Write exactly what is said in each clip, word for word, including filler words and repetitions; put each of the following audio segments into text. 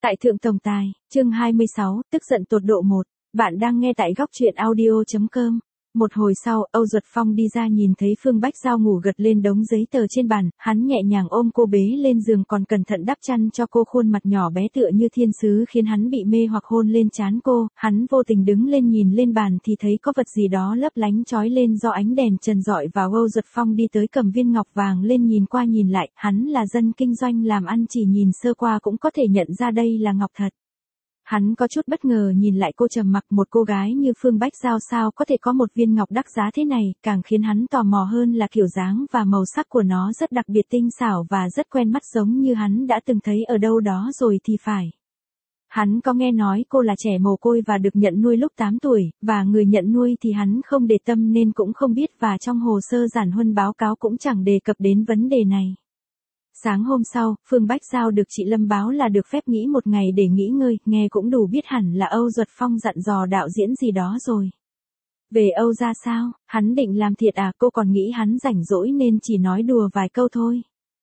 Tại thượng tổng tài, chương hai mươi sáu, tức giận tột độ một. Bạn đang nghe tại góc truyện audio chấm com. Một hồi sau, Âu Duật Phong đi ra nhìn thấy Phương Bách Giao ngủ gật lên đống giấy tờ trên bàn, hắn nhẹ nhàng ôm cô bế lên giường còn cẩn thận đắp chăn cho cô, khuôn mặt nhỏ bé tựa như thiên sứ khiến hắn bị mê hoặc hôn lên trán cô, hắn vô tình đứng lên nhìn lên bàn thì thấy có vật gì đó lấp lánh chói lên do ánh đèn trần rọi vào. Âu Duật Phong đi tới cầm viên ngọc vàng lên nhìn qua nhìn lại, hắn là dân kinh doanh làm ăn, chỉ nhìn sơ qua cũng có thể nhận ra đây là ngọc thật. Hắn có chút bất ngờ nhìn lại cô, trầm mặc, một cô gái như Phương Bách Giao sao có thể có một viên ngọc đắt giá thế này, càng khiến hắn tò mò hơn là kiểu dáng và màu sắc của nó rất đặc biệt, tinh xảo và rất quen mắt, giống như hắn đã từng thấy ở đâu đó rồi thì phải. Hắn có nghe nói cô là trẻ mồ côi và được nhận nuôi lúc tám tuổi, và người nhận nuôi thì hắn không để tâm nên cũng không biết, và trong hồ sơ giản huân báo cáo cũng chẳng đề cập đến vấn đề này. Sáng hôm sau, Phương Bách Giao được chị Lâm báo là được phép nghỉ một ngày để nghỉ ngơi, nghe cũng đủ biết hẳn là Âu Duật Phong dặn dò đạo diễn gì đó rồi. Về Âu ra sao, hắn định làm thiệt à? Cô còn nghĩ hắn rảnh rỗi nên chỉ nói đùa vài câu thôi.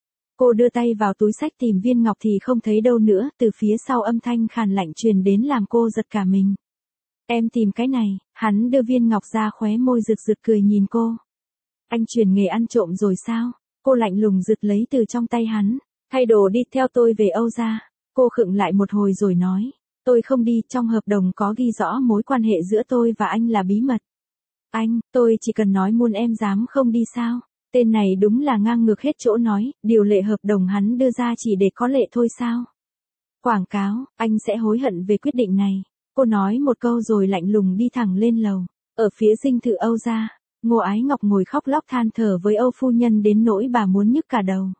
Cô đưa tay vào túi xách tìm viên ngọc thì không thấy đâu nữa, từ phía sau âm thanh khàn lạnh truyền đến làm cô giật cả mình. Em tìm cái này, hắn đưa viên ngọc ra, khóe môi rực rực cười nhìn cô. Anh chuyển nghề ăn trộm rồi sao? Cô lạnh lùng giật lấy từ trong tay hắn. Thay đồ đi, theo tôi về Âu ra. Cô khựng lại một hồi rồi nói. Tôi không đi, trong hợp đồng có ghi rõ mối quan hệ giữa tôi và anh là bí mật. Anh, tôi chỉ cần nói muôn, em dám không đi sao? Tên này đúng là ngang ngược hết chỗ nói, điều lệ hợp đồng hắn đưa ra chỉ để có lệ thôi sao? Quảng cáo, anh sẽ hối hận về quyết định này. Cô nói một câu rồi lạnh lùng đi thẳng lên lầu. Ở phía dinh thự Âu ra, Ngô Ái Ngọc ngồi khóc lóc than thở với Âu phu nhân đến nỗi bà muốn nhức cả đầu.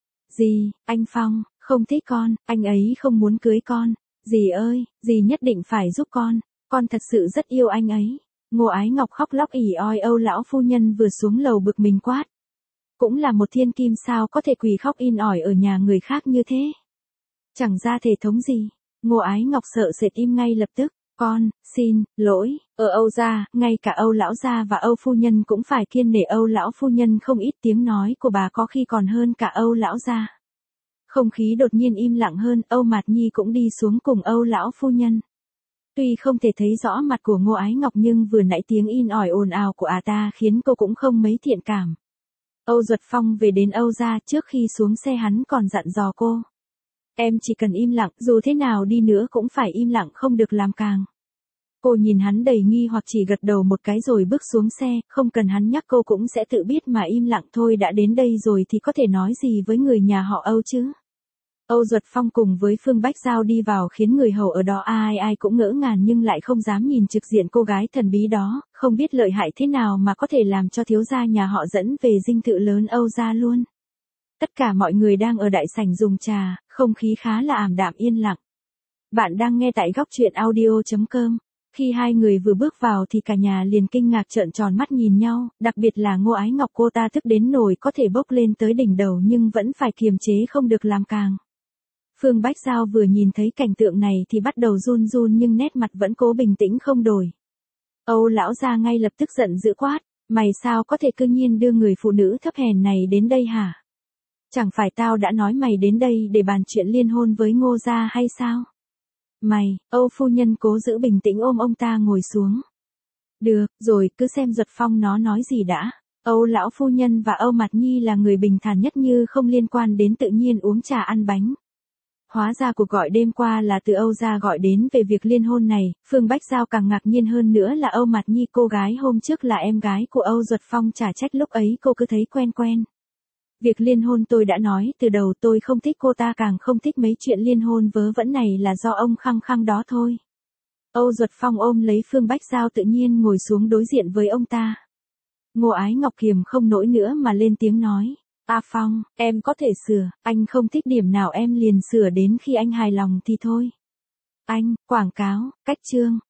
Dì, anh Phong, không thích con, anh ấy không muốn cưới con. Dì ơi, dì nhất định phải giúp con, con thật sự rất yêu anh ấy. Ngô Ái Ngọc khóc lóc ỉ oi. Âu lão phu nhân vừa xuống lầu bực mình quát. Cũng là một thiên kim sao có thể quỳ khóc in ỏi ở nhà người khác như thế? Chẳng ra thể thống gì. Ngô Ái Ngọc sợ sệt im ngay lập tức. Con, xin, lỗi, ở Âu gia, ngay cả Âu lão gia và Âu phu nhân cũng phải kiêng nể Âu lão phu nhân không ít, tiếng nói của bà có khi còn hơn cả Âu lão gia. Không khí đột nhiên im lặng hơn, Âu Mạt Nhi cũng đi xuống cùng Âu lão phu nhân. Tuy không thể thấy rõ mặt của Ngô Ái Ngọc nhưng vừa nãy tiếng in ỏi ồn ào của à ta khiến cô cũng không mấy thiện cảm. Âu Duật Phong về đến Âu gia, trước khi xuống xe hắn còn dặn dò cô. Em chỉ cần im lặng, dù thế nào đi nữa cũng phải im lặng, không được làm càng. Cô nhìn hắn đầy nghi hoặc, chỉ gật đầu một cái rồi bước xuống xe, không cần hắn nhắc cô cũng sẽ tự biết mà im lặng thôi, đã đến đây rồi thì có thể nói gì với người nhà họ Âu chứ. Âu Duật Phong cùng với Phương Bách Giao đi vào khiến người hầu ở đó ai ai cũng ngỡ ngàng nhưng lại không dám nhìn trực diện cô gái thần bí đó, không biết lợi hại thế nào mà có thể làm cho thiếu gia nhà họ dẫn về dinh thự lớn Âu gia luôn. Tất cả mọi người đang ở đại sảnh dùng trà, không khí khá là ảm đạm yên lặng. Bạn đang nghe tại góc truyện audio chấm com. Khi hai người vừa bước vào thì cả nhà liền kinh ngạc trợn tròn mắt nhìn nhau, đặc biệt là Ngô Ái Ngọc, cô ta tức đến nổi có thể bốc lên tới đỉnh đầu nhưng vẫn phải kiềm chế không được làm càng. Phương Bách Giao vừa nhìn thấy cảnh tượng này thì bắt đầu run run nhưng nét mặt vẫn cố bình tĩnh không đổi. Âu lão gia ngay lập tức giận dữ quát, mày sao có thể cư nhiên đưa người phụ nữ thấp hèn này đến đây hả? Chẳng phải tao đã nói mày đến đây để bàn chuyện liên hôn với Ngô gia hay sao? Mày, Âu phu nhân cố giữ bình tĩnh ôm ông ta ngồi xuống. Được, rồi cứ xem Duật Phong nó nói gì đã. Âu lão phu nhân và Âu Mạt Nhi là người bình thản nhất như không liên quan đến, tự nhiên uống trà ăn bánh. Hóa ra cuộc gọi đêm qua là từ Âu gia gọi đến về việc liên hôn này, Phương Bách Giao càng ngạc nhiên hơn nữa là Âu Mạt Nhi, cô gái hôm trước là em gái của Âu Duật Phong, chả trách lúc ấy cô cứ thấy quen quen. Việc liên hôn tôi đã nói từ đầu tôi không thích cô ta, càng không thích mấy chuyện liên hôn vớ vẩn này, là do ông khăng khăng đó thôi. Âu Duật Phong ôm lấy Phương Bách Giao tự nhiên ngồi xuống đối diện với ông ta. Ngô Ái Ngọc kiềm không nổi nữa mà lên tiếng nói. A Phong, em có thể sửa, anh không thích điểm nào em liền sửa đến khi anh hài lòng thì thôi. Anh, quảng cáo, cách chương,